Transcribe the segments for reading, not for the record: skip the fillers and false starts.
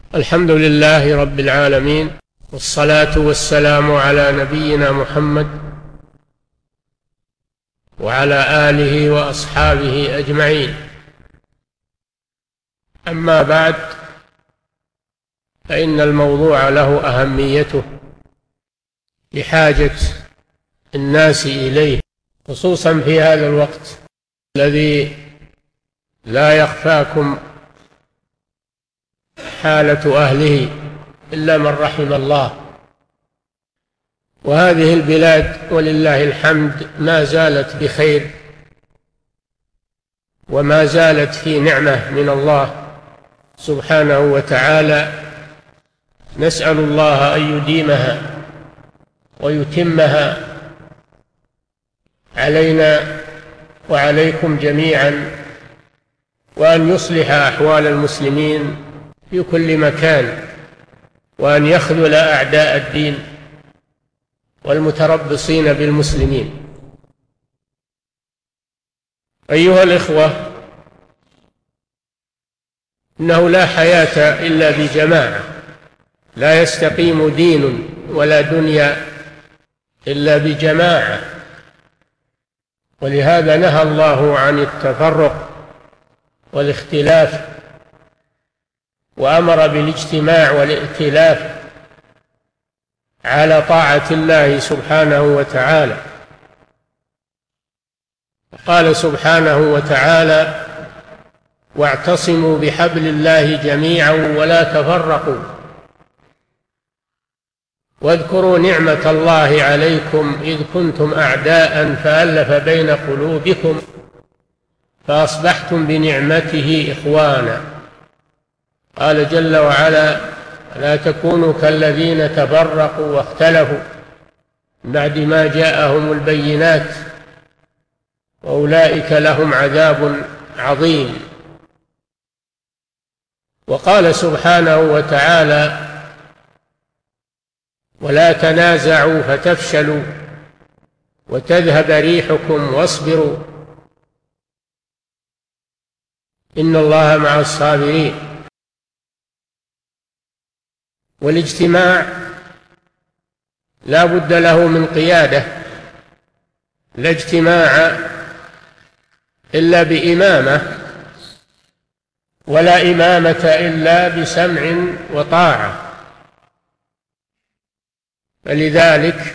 الحمد لله رب العالمين، والصلاة والسلام على نبينا محمد وعلى آله وأصحابه أجمعين. أما بعد، فإن الموضوع له أهميته لحاجة الناس إليه، خصوصا في هذا الوقت الذي لا يخفاكم حالة أهله إلا من رحم الله. وهذه البلاد ولله الحمد ما زالت بخير وما زالت في نعمة من الله سبحانه وتعالى، نسأل الله أن يديمها ويتمها علينا وعليكم جميعا، وأن يصلح أحوال المسلمين في كل مكان، وأن يخذل أعداء الدين والمتربصين بالمسلمين. أيها الإخوة، إنه لا حياة إلا بجماعة، لا يستقيم دين ولا دنيا إلا بجماعة، ولهذا نهى الله عن التفرق والاختلاف، وأمر بالاجتماع والائتلاف على طاعة الله سبحانه وتعالى. قال سبحانه وتعالى: واعتصموا بحبل الله جميعا ولا تفرقوا واذكروا نعمة الله عليكم إذ كنتم أعداء فألف بين قلوبكم فأصبحتم بنعمته إخوانا. قال جل وعلا: لا تكونوا كالذين تفرقوا واختلفوا بعد ما جاءهم البينات وأولئك لهم عذاب عظيم. وقال سبحانه وتعالى: ولا تنازعوا فتفشلوا وتذهب ريحكم واصبروا إن الله مع الصابرين. والاجتماع لا بد له من قيادة، لا اجتماع إلا بإمامة، ولا إمامة إلا بسمع وطاعة. فلذلك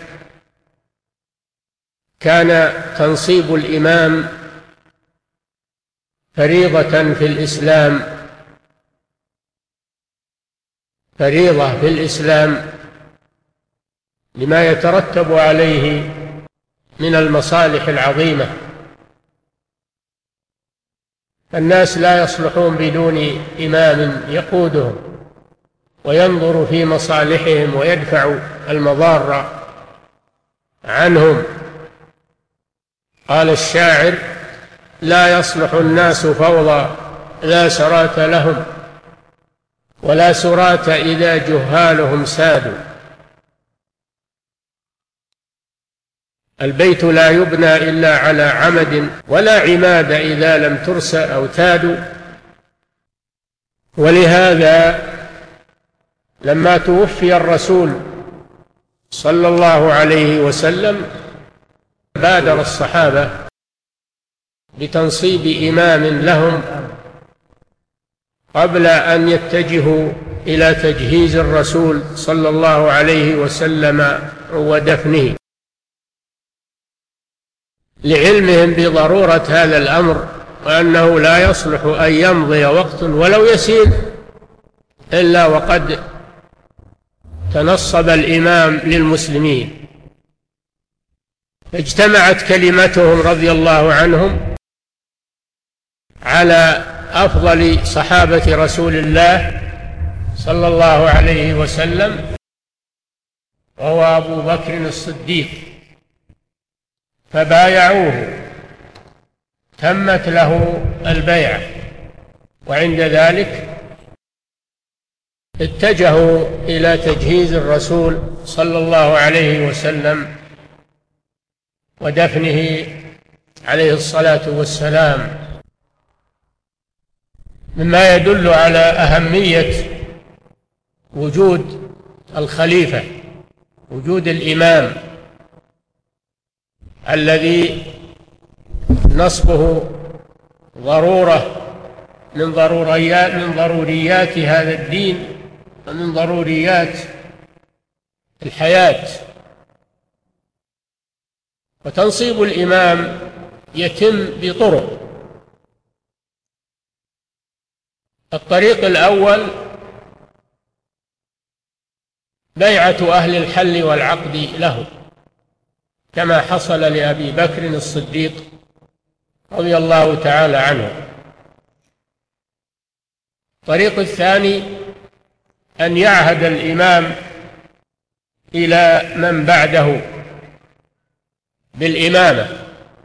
كان تنصيب الإمام فريضة في الإسلام، فريضة في الإسلام لما يترتب عليه من المصالح العظيمة. الناس لا يصلحون بدون إمام يقودهم وينظر في مصالحهم ويدفع المضار عنهم. قال الشاعر: لا يصلح الناس فوضى لا سراة لهم ولا سراة إذا جهالهم سادوا. البيت لا يبنى إلا على عمد ولا عماد إذا لم ترس أوتاد. ولهذا لما توفي الرسول صلى الله عليه وسلم بادر الصحابة بتنصيب إمام لهم قبل أن يتجهوا إلى تجهيز الرسول صلى الله عليه وسلم ودفنه، لعلمهم بضرورة هذا الأمر، وأنه لا يصلح أن يمضي وقت ولو يسير إلا وقد تنصب الإمام للمسلمين. اجتمعت كلمتهم رضي الله عنهم على أفضل صحابة رسول الله صلى الله عليه وسلم، وهو أبو بكر الصديق، فبايعوه، تمت له البيعة. وعند ذلك اتجهوا إلى تجهيز الرسول صلى الله عليه وسلم ودفنه عليه الصلاة والسلام، مما يدل على أهمية وجود الخليفة، وجود الإمام الذي نصبه ضرورة من ضروريات هذا الدين ومن ضروريات الحياة. وتنصيب الإمام يتم بطرق. الطريق الأول بيعة أهل الحل والعقد له، كما حصل لأبي بكر الصديق رضي الله تعالى عنه. الطريق الثاني أن يعهد الإمام إلى من بعده بالإمامة،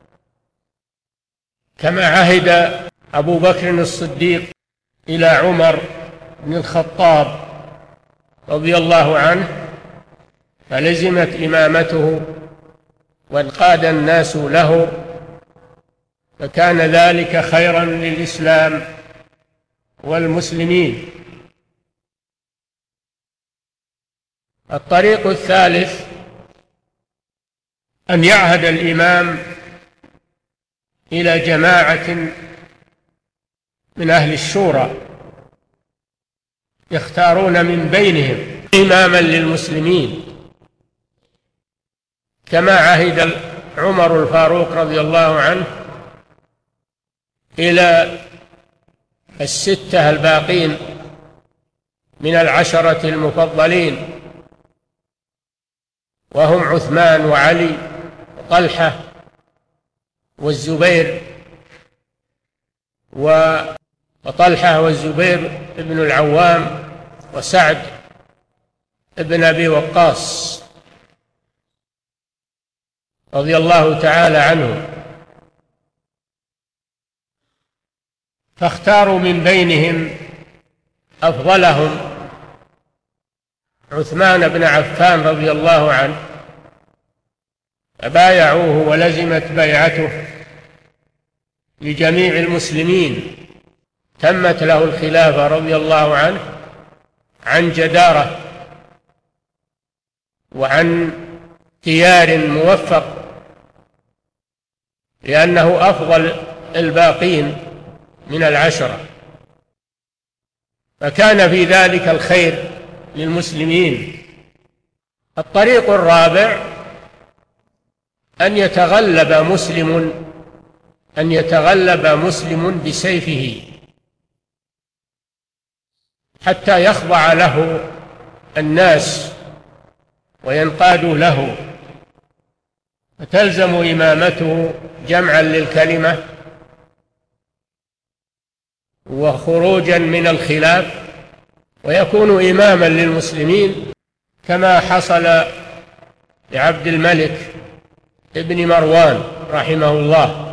كما عهد أبو بكر الصديق إلى عمر بن الخطاب رضي الله عنه، فلزمت إمامته وانقاد الناس له، فكان ذلك خيرا للإسلام والمسلمين. الطريق الثالث أن يعهد الإمام إلى جماعة من أهل الشورى يختارون من بينهم إماما للمسلمين، كما عهد عمر الفاروق رضي الله عنه إلى الستة الباقين من العشرة المفضلين، وهم عثمان وعلي وطلحة والزبير وطلحة والزبير ابن العوام وسعد ابن أبي وقاص رضي الله تعالى عنهم. فاختاروا من بينهم أفضلهم عثمان بن عفان رضي الله عنه، فبايعوه ولزمت بيعته لجميع المسلمين، تمت له الخلافة رضي الله عنه عن جدارة وعن اختيار موفق، لأنه أفضل الباقين من العشرة، فكان في ذلك الخير للمسلمين. الطريق الرابع أن يتغلب مسلم بسيفه حتى يخضع له الناس وينقادوا له، فتلزم إمامته جمعا للكلمة وخروجا من الخلاف، ويكون إماما للمسلمين كما حصل لعبد الملك ابن مروان رحمه الله.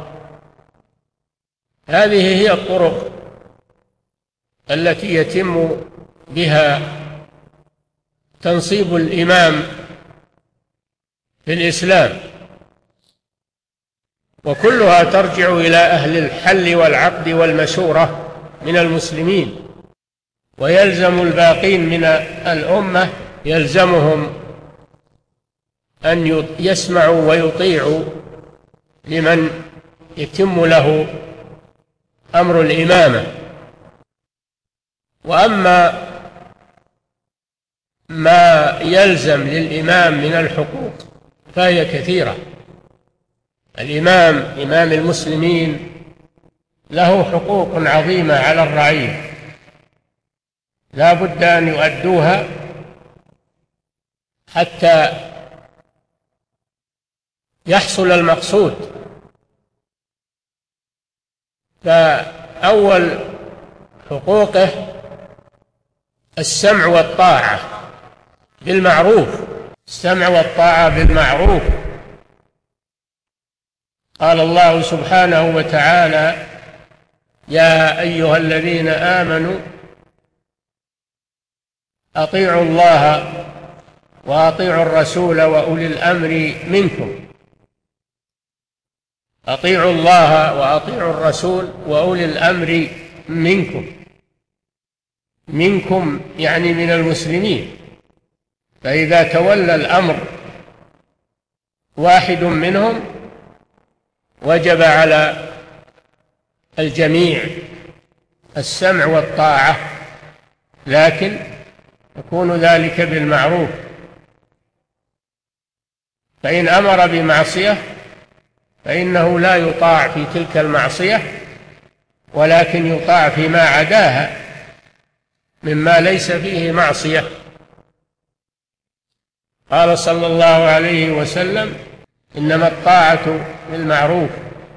هذه هي الطرق التي يتم بها تنصيب الإمام في الإسلام، وكلها ترجع إلى أهل الحل والعقد والمشورة من المسلمين، ويلزم الباقين من الأمة يلزمهم أن يسمعوا ويطيعوا لمن يتم له أمر الإمامة. وأما ما يلزم للإمام من الحقوق فهي كثيرة. الإمام إمام المسلمين له حقوق عظيمة على الرعية لا بد أن يؤدوها حتى يحصل المقصود. فأول حقوقه السمع والطاعة بالمعروف، السمع والطاعة بالمعروف. قال الله سبحانه وتعالى: يا أيها الذين آمنوا أطيعوا الله وأطيعوا الرسول وأولي الأمر منكم. أطيعوا الله وأطيعوا الرسول وأولي الأمر منكم. منكم يعني من المسلمين، فإذا تولى الأمر واحد منهم وجب على الجميع السمع والطاعة، لكن يكون ذلك بالمعروف. فإن أمر بمعصية فإنه لا يطاع في تلك المعصية، ولكن يطاع فيما عداها مما ليس فيه معصية. قال صلى الله عليه وسلم: إنما الطاعة بالمعروف،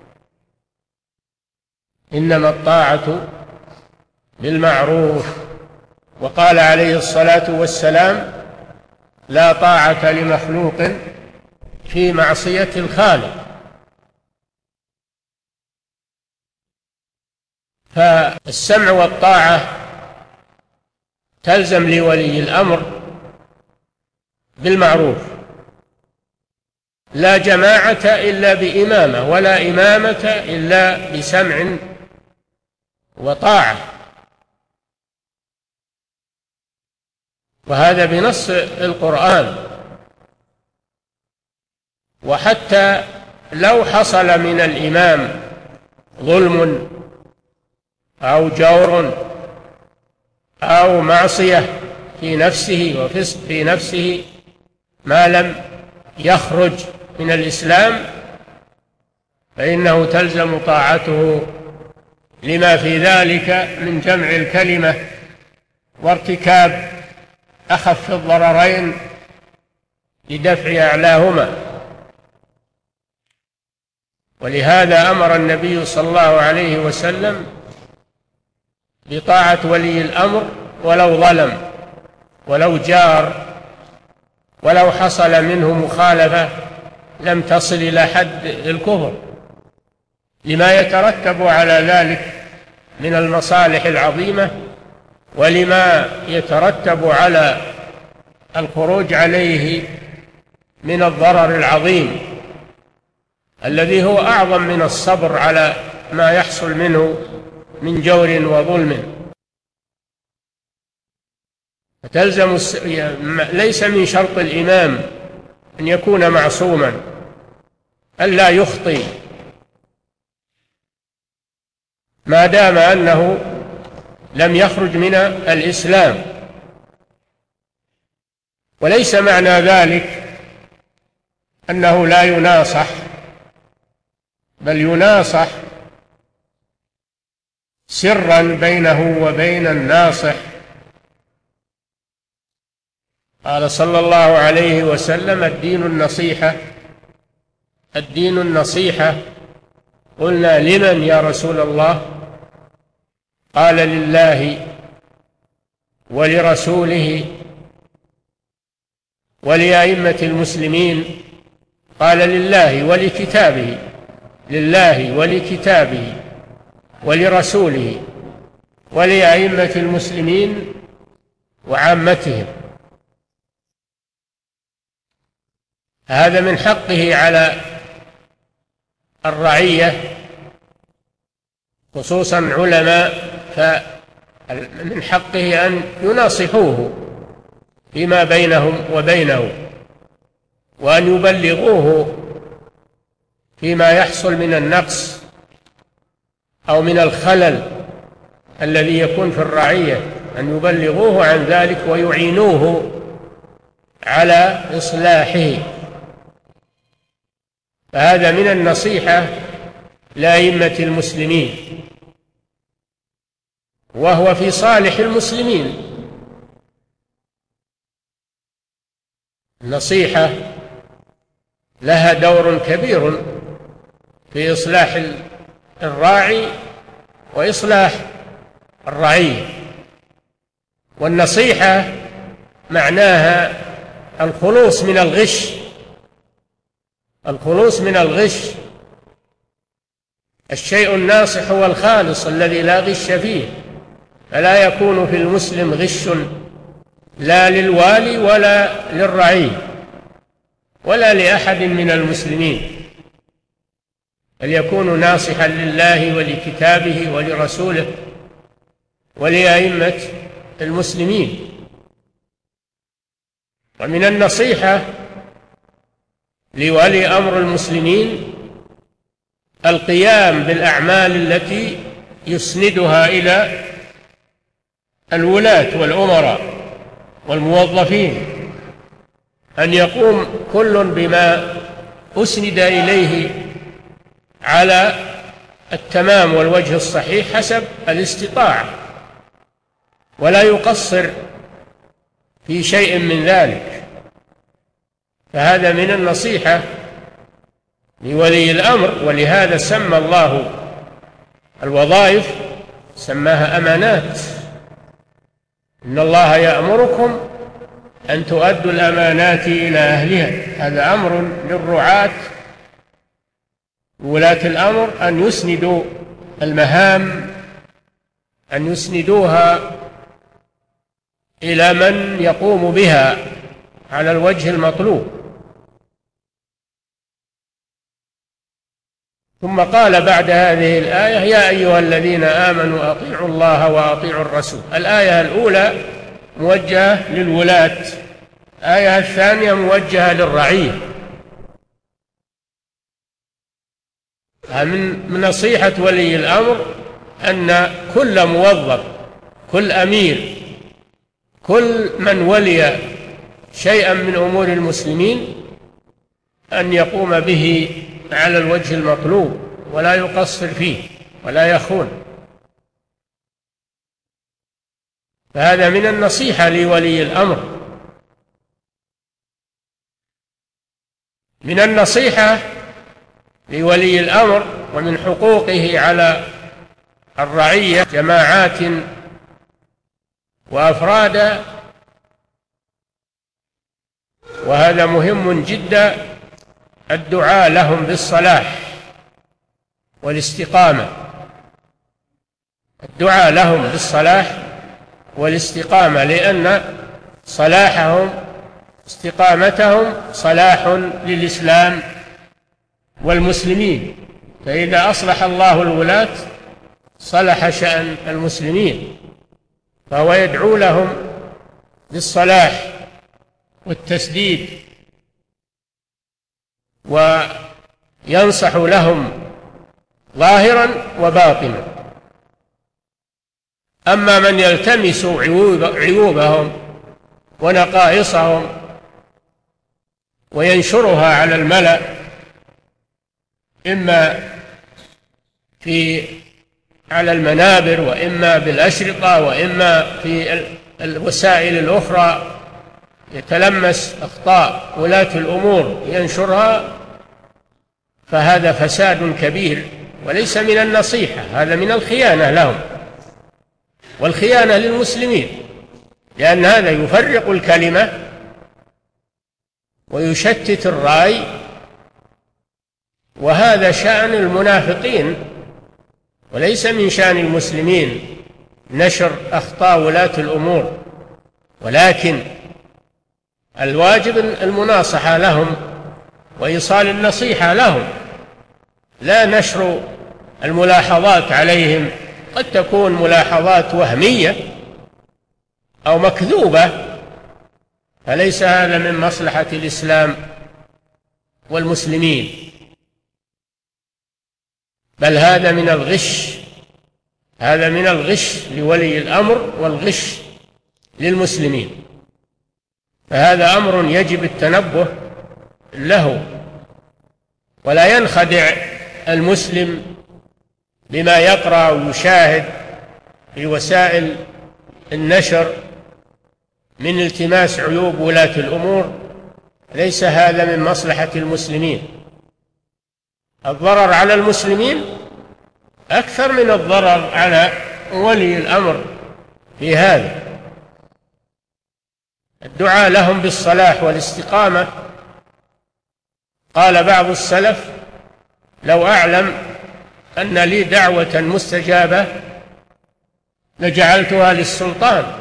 إنما الطاعة بالمعروف. وقال عليه الصلاة والسلام: لا طاعة لمخلوق في معصية الخالق. فالسمع والطاعة تلزم لولي الأمر بالمعروف، لا جماعة إلا بإمامة، ولا إمامة إلا بسمع وطاعة، وهذا بنص القرآن. وحتى لو حصل من الإمام ظلم أو جور أو معصية في نفسه وفسق في نفسه ما لم يخرج من الإسلام، فإنه تلزم طاعته لما في ذلك من جمع الكلمة وارتكاب أخف الضررين لدفع أعلاهما. ولهذا أمر النبي صلى الله عليه وسلم بطاعة ولي الأمر ولو ظلم، ولو جار، ولو حصل منه مخالفة لم تصل إلى حد الكفر، لما يترتب على ذلك من المصالح العظيمة، ولما يترتب على الخروج عليه من الضرر العظيم الذي هو أعظم من الصبر على ما يحصل منه من جور وظلم. فتلزم ليس من شرط الإمام أن يكون معصوما، ألا يخطئ، ما دام أنه لم يخرج من الإسلام. وليس معنى ذلك أنه لا يناصح، بل يناصح سرا بينه وبين الناصح. قال صلى الله عليه وسلم: الدين النصيحة، الدين النصيحة. قلنا: لمن يا رسول الله؟ قال: لله ولرسوله ولأئمة المسلمين. قال: لله ولكتابه، لله ولكتابه ولرسوله ولأئمة المسلمين وعامتهم. هذا من حقه على الرعية، خصوصا علماء، فمن حقه أن يناصحوه فيما بينهم وبينه، وأن يبلغوه فيما يحصل من النقص أو من الخلل الذي يكون في الرعية، أن يبلغوه عن ذلك ويعينوه على إصلاحه. فهذا من النصيحة لأئمة المسلمين، وهو في صالح المسلمين. النصيحة لها دور كبير في إصلاح الراعي وإصلاح الرعية. والنصيحة معناها الخلوص من الغش، الخلوص من الغش. الشيء الناصح هو الخالص الذي لا غش فيه، فلا يكون في المسلم غش لا للوالي ولا للرعي ولا لأحد من المسلمين، بل يكون ناصحا لله ولكتابه ولرسوله ولأئمة المسلمين. ومن النصيحة لولي أمر المسلمين القيام بالأعمال التي يسندها إلى الولاة والأمراء والموظفين، أن يقوم كل بما أسند إليه على التمام والوجه الصحيح حسب الاستطاعة، ولا يقصر في شيء من ذلك. فهذا من النصيحة لولي الأمر. ولهذا سمى الله الوظائف سماها أمانات. إن الله يأمركم أن تؤدوا الأمانات إلى أهلها. هذا أمر للرعاة ولاة الأمر أن يسندوا المهام، أن يسندوها إلى من يقوم بها على الوجه المطلوب. ثم قال بعد هذه الآية: يا أيها الذين آمنوا أطيعوا الله وأطيعوا الرسول. الآية الأولى موجهة للولاة، الآية الثانية موجهة للرعية. من نصيحة ولي الأمر أن كل موظف، كل أمير، كل من ولي شيئا من أمور المسلمين أن يقوم به على الوجه المطلوب ولا يقصر فيه ولا يخون. فهذا من النصيحة لولي الأمر. من النصيحة لولي الأمر ومن حقوقه على الرعية جماعات وأفرادا، وهذا مهم جدا، الدعاء لهم بالصلاح والاستقامة. الدعاء لهم بالصلاح والاستقامة، لأن صلاحهم استقامتهم صلاح للإسلام والمسلمين. فإذا أصلح الله الولاة صلح شأن المسلمين. فهو يدعو لهم بالصلاح والتسديد، وينصح لهم ظاهرا وباطنا. أما من يلتمس عيوبهم ونقائصهم وينشرها على الملأ، إما على المنابر وإما بالأشرطة وإما في الوسائل الأخرى، يتلمس أخطاء ولاة الأمور ينشرها، فهذا فساد كبير وليس من النصيحة، هذا من الخيانة لهم والخيانة للمسلمين، لأن هذا يفرق الكلمة ويشتت الرأي، وهذا شأن المنافقين وليس من شأن المسلمين نشر أخطاء ولاة الأمور. ولكن الواجب المناصحة لهم وإيصال النصيحة لهم، لا نشر الملاحظات عليهم. قد تكون ملاحظات وهمية أو مكذوبة، فليس هذا من مصلحة الإسلام والمسلمين، بل هذا من الغش، هذا من الغش لولي الأمر والغش للمسلمين. فهذا أمر يجب التنبه له، ولا ينخدع المسلم بما يقرأ ويشاهد في وسائل النشر من التماس عيوب ولاة الأمور. ليس هذا من مصلحة المسلمين. الضرر على المسلمين أكثر من الضرر على ولي الأمر في هذا. الدعاء لهم بالصلاح والاستقامة. قال بعض السلف: لو أعلم أن لي دعوة مستجابة لجعلتها للسلطان،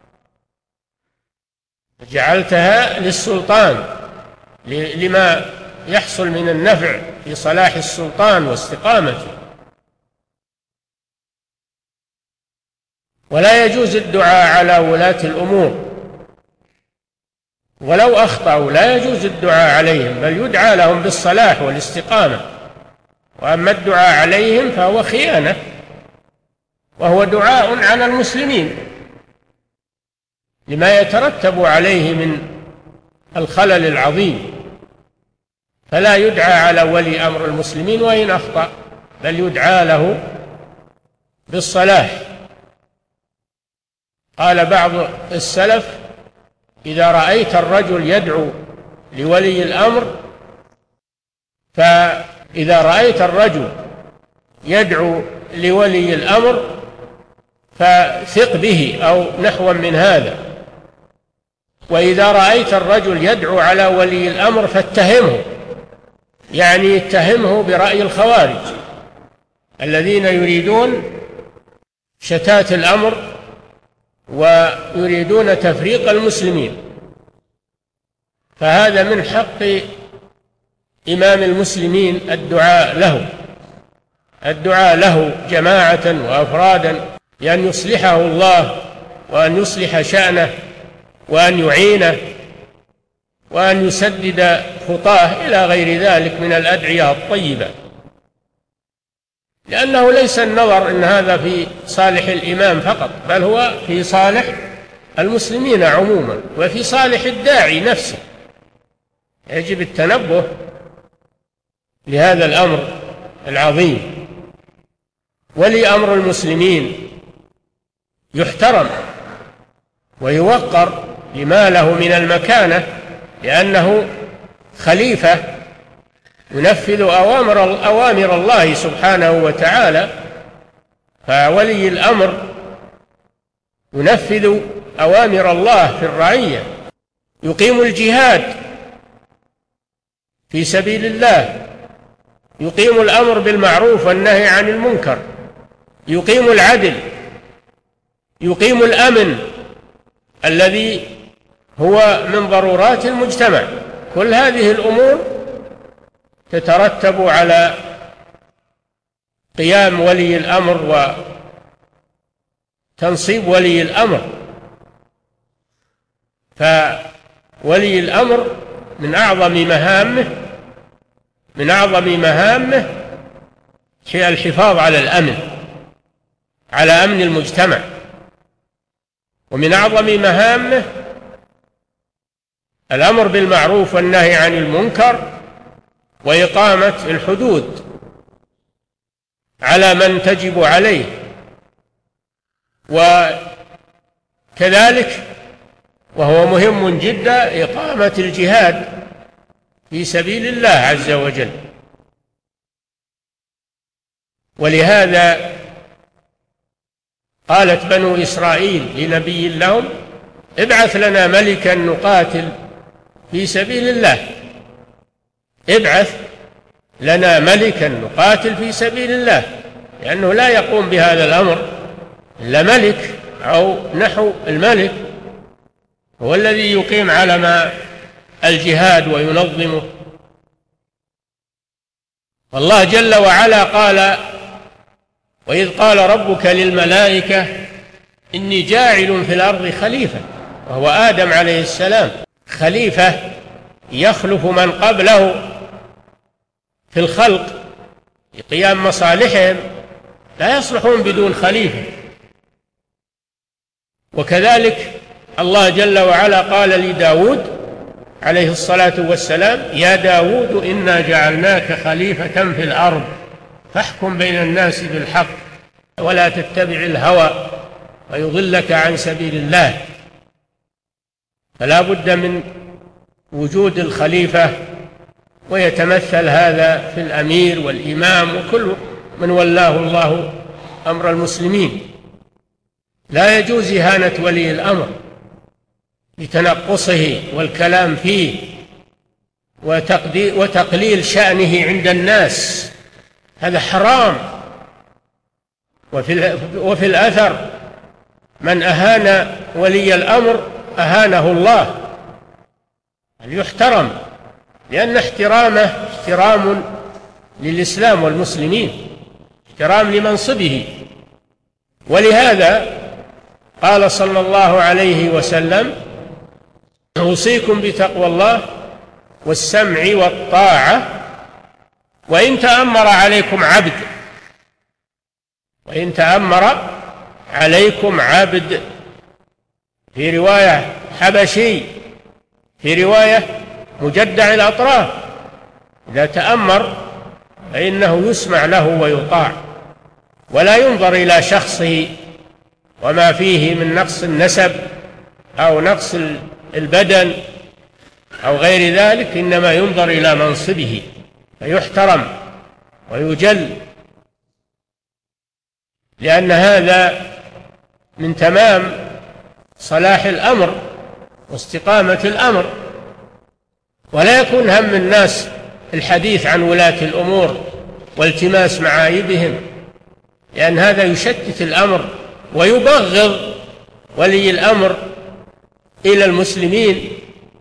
جعلتها للسلطان لما يحصل من النفع في صلاح السلطان واستقامته. ولا يجوز الدعاء على ولاة الأمور، ولو أخطأوا لا يجوز الدعاء عليهم، بل يدعى لهم بالصلاح والاستقامة. وأما الدعاء عليهم فهو خيانة، وهو دعاء على المسلمين لما يترتب عليه من الخلل العظيم. فلا يدعى على ولي أمر المسلمين وإن أخطأ، بل يدعى له بالصلاح. قال بعض السلف: إذا رأيت الرجل يدعو لولي الأمر، فإذا رأيت الرجل يدعو لولي الأمر فثق به، أو نحو من هذا. وإذا رأيت الرجل يدعو على ولي الأمر فاتهمه، يعني اتهمه برأي الخوارج الذين يريدون شتات الأمر ويريدون تفريق المسلمين. فهذا من حق إمام المسلمين الدعاء له جماعة وأفرادا، بأن يصلحه الله وأن يصلح شأنه وأن يعينه وأن يسدد خطاه إلى غير ذلك من الأدعية الطيبة، لأنه ليس النظر إن هذا في صالح الإمام فقط، بل هو في صالح المسلمين عموما وفي صالح الداعي نفسه. يجب التنبه لهذا الأمر العظيم. ولي أمر المسلمين يحترم ويوقر لما له من المكانة، لأنه خليفة ينفذ أوامر الله سبحانه وتعالى. فولي الأمر ينفذ أوامر الله في الرعية، يقيم الجهاد في سبيل الله، يقيم الأمر بالمعروف والنهي عن المنكر، يقيم العدل، يقيم الأمن الذي هو من ضرورات المجتمع. كل هذه الأمور تترتب على قيام ولي الأمر وتنصيب ولي الأمر. فولي الأمر من أعظم مهامه هي الحفاظ على الأمن، على أمن المجتمع. ومن أعظم مهامه الأمر بالمعروف والنهي عن المنكر وإقامة الحدود على من تجب عليه. وكذلك وهو مهم جدا إقامة الجهاد في سبيل الله عز وجل. ولهذا قالت بنو إسرائيل لنبي لهم: ابعث لنا ملكا نقاتل في سبيل الله، ابعث لنا ملكا نقاتل في سبيل الله، لأنه لا يقوم بهذا الأمر إلا ملك أو نحو الملك، هو الذي يقيم علم الجهاد وينظمه. والله جل وعلا قال: وإذ قال ربك للملائكة إني جاعل في الأرض خليفة، وهو آدم عليه السلام، خليفة يخلف من قبله في الخلق لقيام مصالحهم، لا يصلحون بدون خليفة. وكذلك الله جل وعلا قال لداود عليه الصلاة والسلام: يا داود إنا جعلناك خليفة في الأرض فاحكم بين الناس بالحق ولا تتبع الهوى ويضلك عن سبيل الله. فلا بد من وجود الخليفة، ويتمثل هذا في الأمير والإمام وكل من ولاه الله أمر المسلمين. لا يجوز إهانة ولي الأمر بتنقصه والكلام فيه وتقليل شأنه عند الناس، هذا حرام. وفي الأثر: من أهان ولي الأمر أهانه الله. يحترم، لأن احترامه احترام للإسلام والمسلمين، احترام لمنصبه. ولهذا قال صلى الله عليه وسلم: أوصيكم بتقوى الله والسمع والطاعة وإن تأمر عليكم عبد، وإن تأمر عليكم عبد، في رواية حبشي، في رواية مجدع الأطراف. إذا تأمر فإنه يسمع له ويطاع، ولا ينظر إلى شخصه وما فيه من نقص النسب أو نقص البدن أو غير ذلك، إنما ينظر إلى منصبه فيحترم ويجل، لأن هذا من تمام صلاح الأمر واستقامة الأمر. ولا يكون هم الناس الحديث عن ولاة الأمور والتماس معايبهم، لأن هذا يشتت الأمر ويبغض ولي الأمر إلى المسلمين،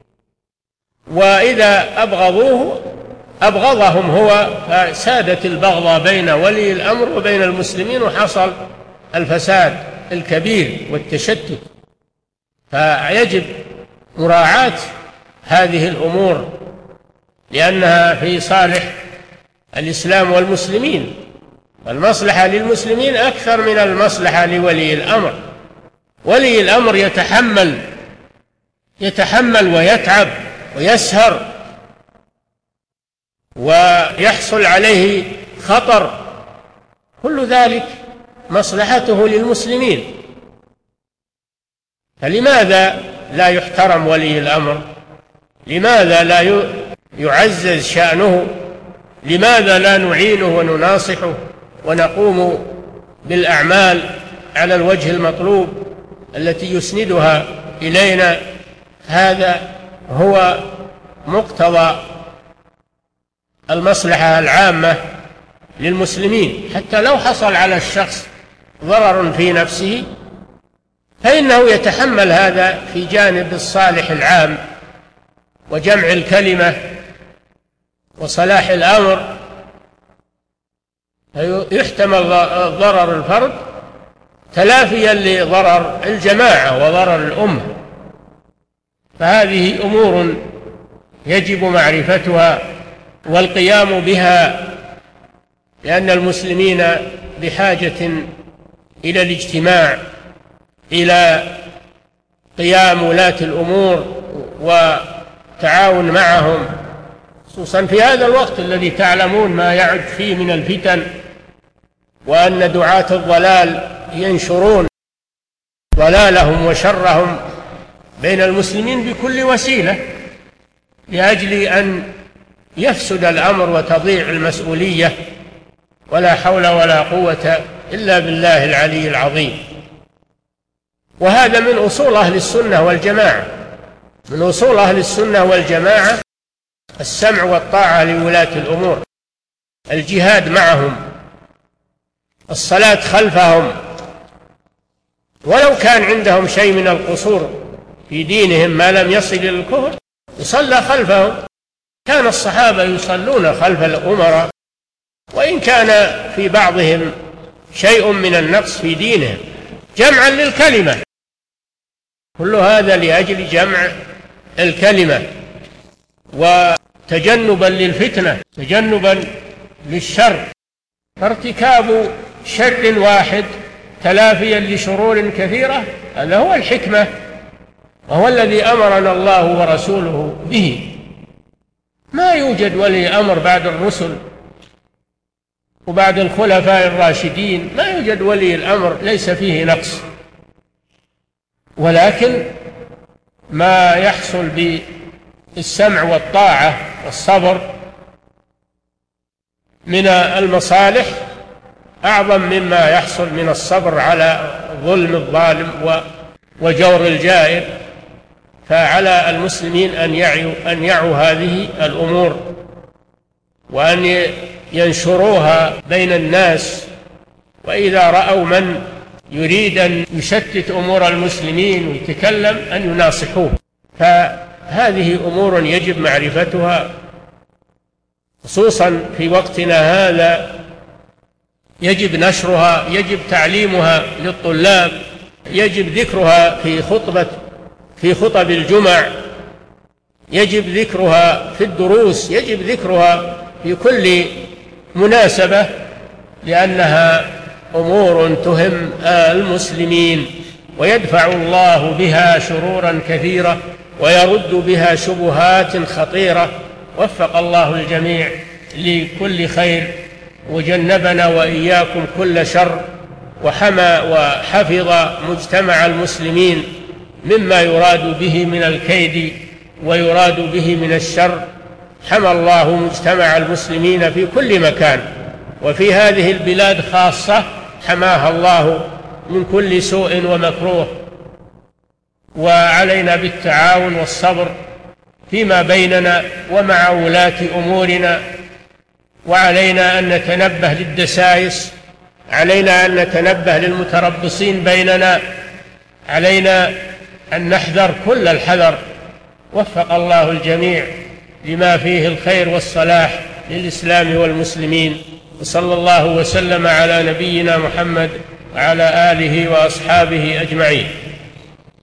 وإذا أبغضوه أبغضهم هو، فسادت البغضة بين ولي الأمر وبين المسلمين، وحصل الفساد الكبير والتشتت. فيجب مراعاة هذه الأمور لأنها في صالح الإسلام والمسلمين، والمصلحة للمسلمين أكثر من المصلحة لولي الأمر. ولي الأمر يتحمل ويتعب ويسهر ويحصل عليه خطر، كل ذلك مصلحته للمسلمين. فلماذا لا يحترم ولي الأمر؟ لماذا لا يعزز شأنه؟ لماذا لا نعينه ونناصحه ونقوم بالأعمال على الوجه المطلوب التي يسندها إلينا؟ هذا هو مقتضى المصلحة العامة للمسلمين. حتى لو حصل على الشخص ضرر في نفسه فإنه يتحمل هذا في جانب الصالح العام وجمع الكلمة وصلاح الأمر، يحتمل ضرر الفرد تلافيا لضرر الجماعة وضرر الأمة. فهذه أمور يجب معرفتها والقيام بها، لأن المسلمين بحاجة إلى الاجتماع، إلى قيام ولاة الأمور وتعاون معهم، خصوصا في هذا الوقت الذي تعلمون ما يعد فيه من الفتن، وأن دعاة الضلال ينشرون ضلالهم وشرهم بين المسلمين بكل وسيلة لأجل أن يفسد الأمر وتضيع المسؤولية، ولا حول ولا قوة إلا بالله العلي العظيم. وهذا من أصول أهل السنة والجماعة، من أصول أهل السنة والجماعة السمع والطاعة لولاة الأمور، الجهاد معهم، الصلاة خلفهم، ولو كان عندهم شيء من القصور في دينهم ما لم يصل إلى الكفر يصلى خلفهم. كان الصحابة يصلون خلف الأمراء وإن كان في بعضهم شيء من النقص في دينهم، جمعا للكلمة، كل هذا لأجل جمع الكلمة وتجنبا للفتنة، تجنبا للشر. فارتكاب شر واحد تلافيا لشرور كثيرة، هذا هو الحكمة، وهو الذي أمرنا الله ورسوله به. ما يوجد ولي أمر بعد الرسل وبعد الخلفاء الراشدين، ما يوجد ولي الأمر ليس فيه نقص، ولكن ما يحصل بالسمع والطاعة والصبر من المصالح أعظم مما يحصل من الصبر على ظلم الظالم وجور الجائر. فعلى المسلمين أن يعوا هذه الأمور وأن ينشروها بين الناس، وإذا رأوا من يريد أن يشتت أمور المسلمين ويتكلم أن يناصحوه. فهذه أمور يجب معرفتها، خصوصا في وقتنا هذا يجب نشرها، يجب تعليمها للطلاب، يجب ذكرها في خطب الجمع، يجب ذكرها في الدروس، يجب ذكرها في كل مناسبة، لأنها أمور تهم المسلمين، ويدفع الله بها شرورا كثيرة، ويرد بها شبهات خطيرة. وفق الله الجميع لكل خير، وجنبنا وإياكم كل شر، وحمى وحفظ مجتمع المسلمين مما يراد به من الكيد ويراد به من الشر. حمى الله مجتمع المسلمين في كل مكان، وفي هذه البلاد خاصة حماها الله من كل سوء ومكروه. وعلينا بالتعاون والصبر فيما بيننا ومع ولاة أمورنا، وعلينا أن نتنبه للدسائس، علينا أن نتنبه للمتربصين بيننا، علينا أن نحذر كل الحذر. وفق الله الجميع لما فيه الخير والصلاح للإسلام والمسلمين، وصلى الله وسلم على نبينا محمد وعلى آله وأصحابه أجمعين.